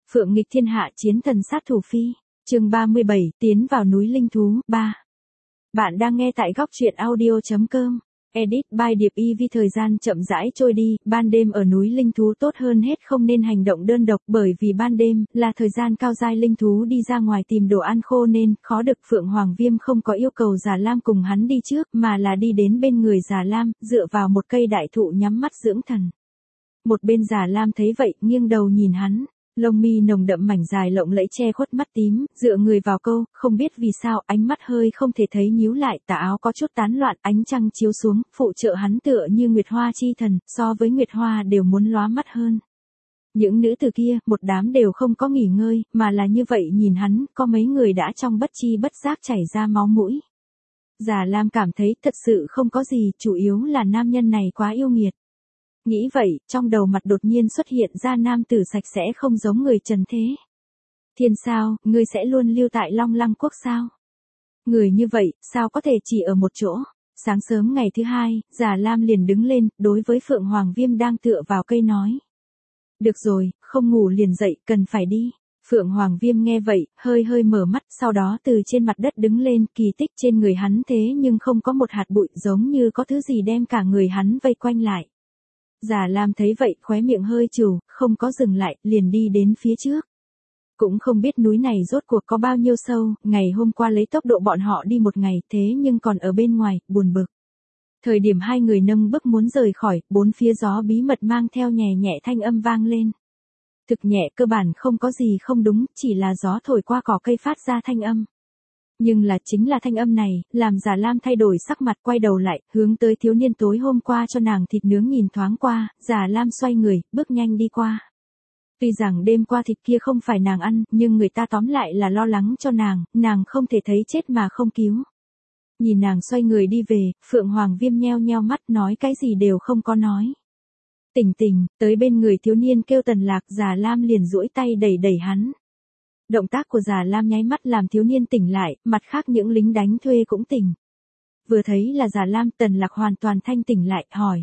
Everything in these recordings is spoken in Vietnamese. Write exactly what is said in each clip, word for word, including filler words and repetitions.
Phượng nghịch thiên hạ chiến thần sát thủ phi. Chương ba mươi bảy, tiến vào núi linh thú, ba. Bạn đang nghe tại góc truyện audio chấm com. Edit by Điệp y vi. Thời gian chậm rãi trôi đi, ban đêm ở núi linh thú tốt hơn hết không nên hành động đơn độc, bởi vì ban đêm là thời gian cao giai linh thú đi ra ngoài tìm đồ ăn khô nên khó được. Phượng Hoàng Viêm không có yêu cầu Già Lam cùng hắn đi trước, mà là đi đến bên người Già Lam, dựa vào một cây đại thụ nhắm mắt dưỡng thần. Một bên Già Lam thấy vậy, nghiêng đầu nhìn hắn. Lông mi nồng đậm mảnh dài lộng lẫy che khuất mắt tím, dựa người vào câu, không biết vì sao ánh mắt hơi không thể thấy nhíu lại, tà áo có chút tán loạn, ánh trăng chiếu xuống, phụ trợ hắn tựa như nguyệt hoa chi thần, so với nguyệt hoa đều muốn lóa mắt hơn. Những nữ tử kia, một đám đều không có nghỉ ngơi, mà là như vậy nhìn hắn, có mấy người đã trong bất chi bất giác chảy ra máu mũi. Già Lam cảm thấy thật sự không có gì, chủ yếu là nam nhân này quá yêu nghiệt. Nghĩ vậy, trong đầu mặt đột nhiên xuất hiện ra nam tử sạch sẽ không giống người trần thế. Thiên sao, ngươi sẽ luôn lưu tại Long Lăng quốc sao? Người như vậy, sao có thể chỉ ở một chỗ? Sáng sớm ngày thứ hai, Già Lam liền đứng lên, đối với Phượng Hoàng Viêm đang tựa vào cây nói. Được rồi, không ngủ liền dậy, cần phải đi. Phượng Hoàng Viêm nghe vậy, hơi hơi mở mắt, sau đó từ trên mặt đất đứng lên, kỳ tích trên người hắn thế nhưng không có một hạt bụi, giống như có thứ gì đem cả người hắn vây quanh lại. Già Lam thấy vậy, khóe miệng hơi trù, không có dừng lại, liền đi đến phía trước. Cũng không biết núi này rốt cuộc có bao nhiêu sâu, ngày hôm qua lấy tốc độ bọn họ đi một ngày, thế nhưng còn ở bên ngoài, buồn bực. Thời điểm hai người nâng bước muốn rời khỏi, bốn phía gió bí mật mang theo nhẹ nhẹ thanh âm vang lên. Thực nhẹ, cơ bản không có gì không đúng, chỉ là gió thổi qua cỏ cây phát ra thanh âm. Nhưng là chính là thanh âm này, làm Già Lam thay đổi sắc mặt, quay đầu lại, hướng tới thiếu niên tối hôm qua cho nàng thịt nướng nhìn thoáng qua, Già Lam xoay người, bước nhanh đi qua. Tuy rằng đêm qua thịt kia không phải nàng ăn, nhưng người ta tóm lại là lo lắng cho nàng, nàng không thể thấy chết mà không cứu. Nhìn nàng xoay người đi về, Phượng Hoàng Viêm nheo nheo mắt, nói cái gì đều không có nói. Tỉnh tỉnh, tới bên người thiếu niên kêu Tần Lạc, Già Lam liền duỗi tay đẩy đẩy hắn. Động tác của Già Lam nháy mắt làm thiếu niên tỉnh lại, mặt khác những lính đánh thuê cũng tỉnh. Vừa thấy là Già Lam, Tần Lạc hoàn toàn thanh tỉnh lại, hỏi.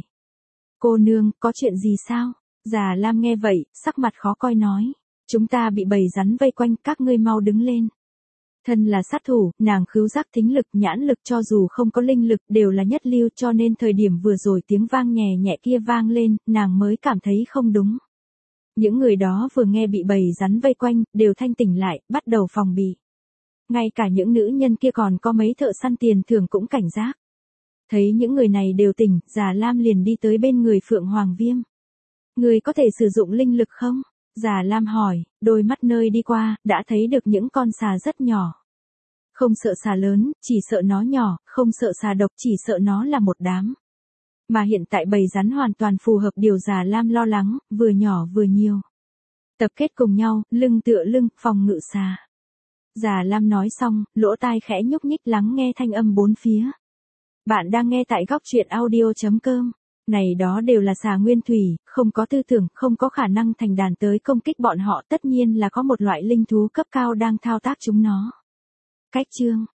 Cô nương, có chuyện gì sao? Già Lam nghe vậy, sắc mặt khó coi nói. Chúng ta bị bầy rắn vây quanh, các ngươi mau đứng lên. Thân là sát thủ, nàng khứu giác thính lực, nhãn lực cho dù không có linh lực đều là nhất lưu, cho nên thời điểm vừa rồi tiếng vang nhẹ nhẹ kia vang lên, nàng mới cảm thấy không đúng. Những người đó vừa nghe bị bầy rắn vây quanh, đều thanh tỉnh lại, bắt đầu phòng bị. Ngay cả những nữ nhân kia còn có mấy thợ săn tiền thưởng cũng cảnh giác. Thấy những người này đều tỉnh, Già Lam liền đi tới bên người Phượng Hoàng Viêm. Người có thể sử dụng linh lực không? Già Lam hỏi, đôi mắt nơi đi qua, đã thấy được những con xà rất nhỏ. Không sợ xà lớn, chỉ sợ nó nhỏ, không sợ xà độc, chỉ sợ nó là một đám. Mà hiện tại bầy rắn hoàn toàn phù hợp điều Già Lam lo lắng, vừa nhỏ vừa nhiều. Tập kết cùng nhau, lưng tựa lưng, phòng ngự xà. Già Lam nói xong, lỗ tai khẽ nhúc nhích lắng nghe thanh âm bốn phía. Bạn đang nghe tại góc truyện audio chấm com. Này đó đều là xà nguyên thủy, không có tư tưởng, không có khả năng thành đàn tới công kích bọn họ, tất nhiên là có một loại linh thú cấp cao đang thao tác chúng nó. Cách chương,